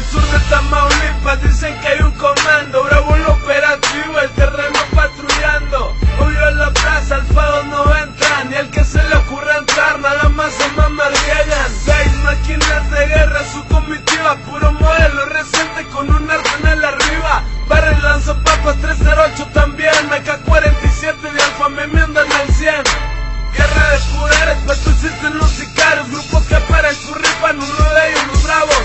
sur de Tamaulipas dicen que hay un comando bravo en lo operativo, el terreno patrullando. Obvio en la plaza al fado no entra, ni al que se le ocurra entrar, nada más se mamarriegan. 6 máquinas de guerra, su comitiva, puro modelo reciente con un arsenal arriba. Barres lanzapapas 308 también, AK-47 de Alfa me miendan al 100. Guerra de poderes, pero existen los sicarios, grupos que para su rifa, uno de ellos los bravos.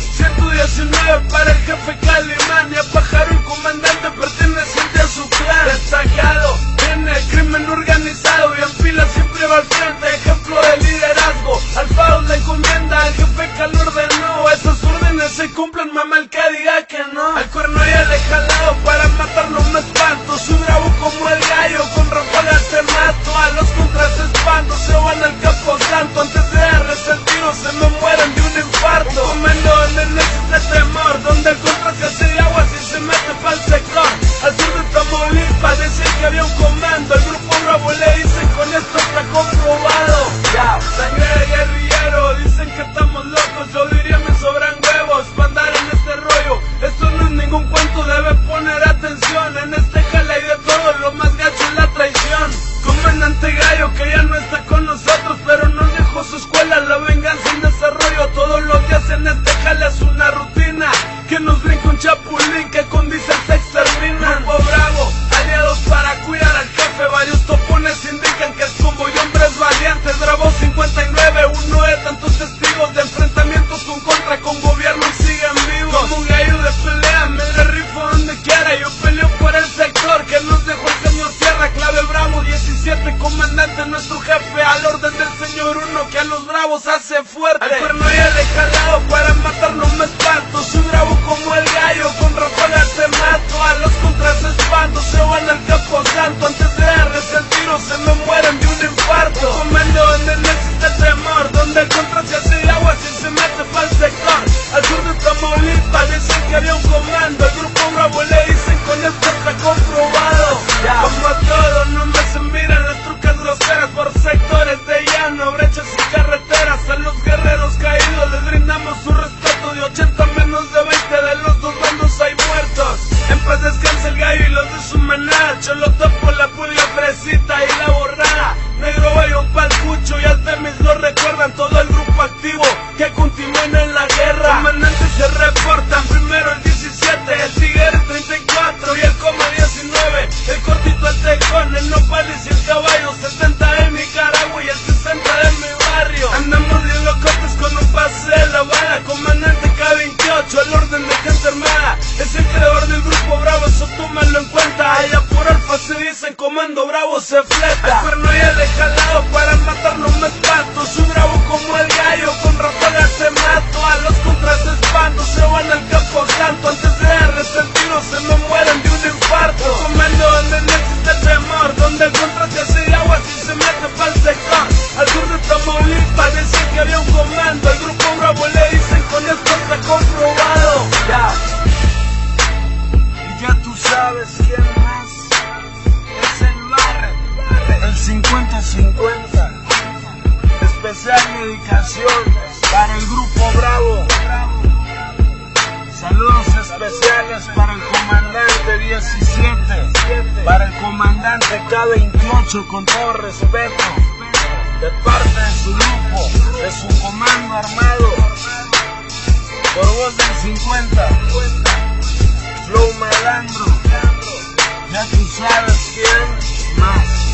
119 para el jefe Calimán y a Pájaro el comandante perteneciente a su clan. Destacado en el crimen organizado y en fila siempre va al frente, ejemplo de liderazgo. Al fado le encomienda, al jefe que lo ordenó, esas órdenes se cumplen, mamá el que diga que no. Al cuerno ya le he jalado, para matarlo me espanto, soy bravo como el gallo, con ráfagas te mato. A los contras espanto, se van al campo santo, antes de darles el tiro se me mueren de un infarto. Un comando donde no existe temor, donde el contra se hace agua si se mete pa'l sector. Al sur de Tamaulipas decían que había un comando, el grupo bravo le dicen con esto está comprobado. Ya, sangre de guerrillero, dicen que estamos locos, yo diría me sobran huevos para andar en este rollo. Esto no es ningún cuento, debe poner atención, en este jale hay de todo, lo más gacho es la traición. Comandante Gallo que ya no está con nosotros, pero nos dejó su escuela, la venganza en desarrollo. Todos los días en este jale es una rutina, que nos brinca un chapulín que con diésel se exterminan. Grupo bravo, aliados para cuidar al jefe, varios topones indican que es como y hombres valientes. Bravo 59, uno de tantos testigos de enfrentamientos con gobierno y siguen vivos. Como un gallo de pelea, me le rifo donde quiera, yo peleo por el sector que nos dejó el señor Sierra. Clave bravo 17, comandante nuestro jefe, al orden del señor 1 que a los bravos hace fuerte. Al cuerno ya le he jalado, para matarnos me espanto, soy bravo como el gallo, con ráfagas te mato. A los contras espanto, se van al campo santo, antes de darles el tiro se me mueren de un infarto. Un comando donde no existe temor, donde el contra se hace agua si se mete pa'l sector. Al sur de Tamaulipas dicen que había un comando, el grupo bravo le dicen con esto está comprobado. Como a todos no me se miran las trucas groseras por sectores de llano, brechas y carreteras. A los guerreros caídos les brindamos su respeto, de 80 menos de 20 de los dos bandos hay muertos. En paz descansa el gallo y los de su maná, Cholo Topo, la Pudia, Fresita y la Borrada. Negro Bayón, Palcucho y Altemis lo recuerdan, todo el grupo activo que continúen en la guerra. Comandantes se reportan, primero el 17, el Tigre 34 y el Coma 19. El cortito el Tejón, el Nopales y el Caballo, 70 de Nicaragua y el 60 de mi barrio. Andamos bien locotes con un pase de la bala, comandante K28, el orden de gente armada. Es el creador del grupo bravo, eso tómalo en cuenta. Allá por Alfa se dicen comando bravo se fleta. Al cuerno ya le he jalado, para matarnos me espanto, soy bravo como el gallo, con ráfagas te mato. A los contras espanto, se van al campo santo, antes de darles el tiro se me mueren de un infarto. Un comando donde no existe temor, donde el contra se hace agua si se mete pa'l sector. Al sur de Tamaulipas decían que había un comando, el grupo bravo le dicen con esto está comprobado. Ya. Y ya tú sabes quién más es el Barret, el 50-50. Especial dedicación para el grupo bravo. Saludos especiales para el comandante 17, para el comandante K28, con todo respeto, de parte de su grupo, de su comando armado, por voz del 50, Flow Malandro, ya tú sabes quién más.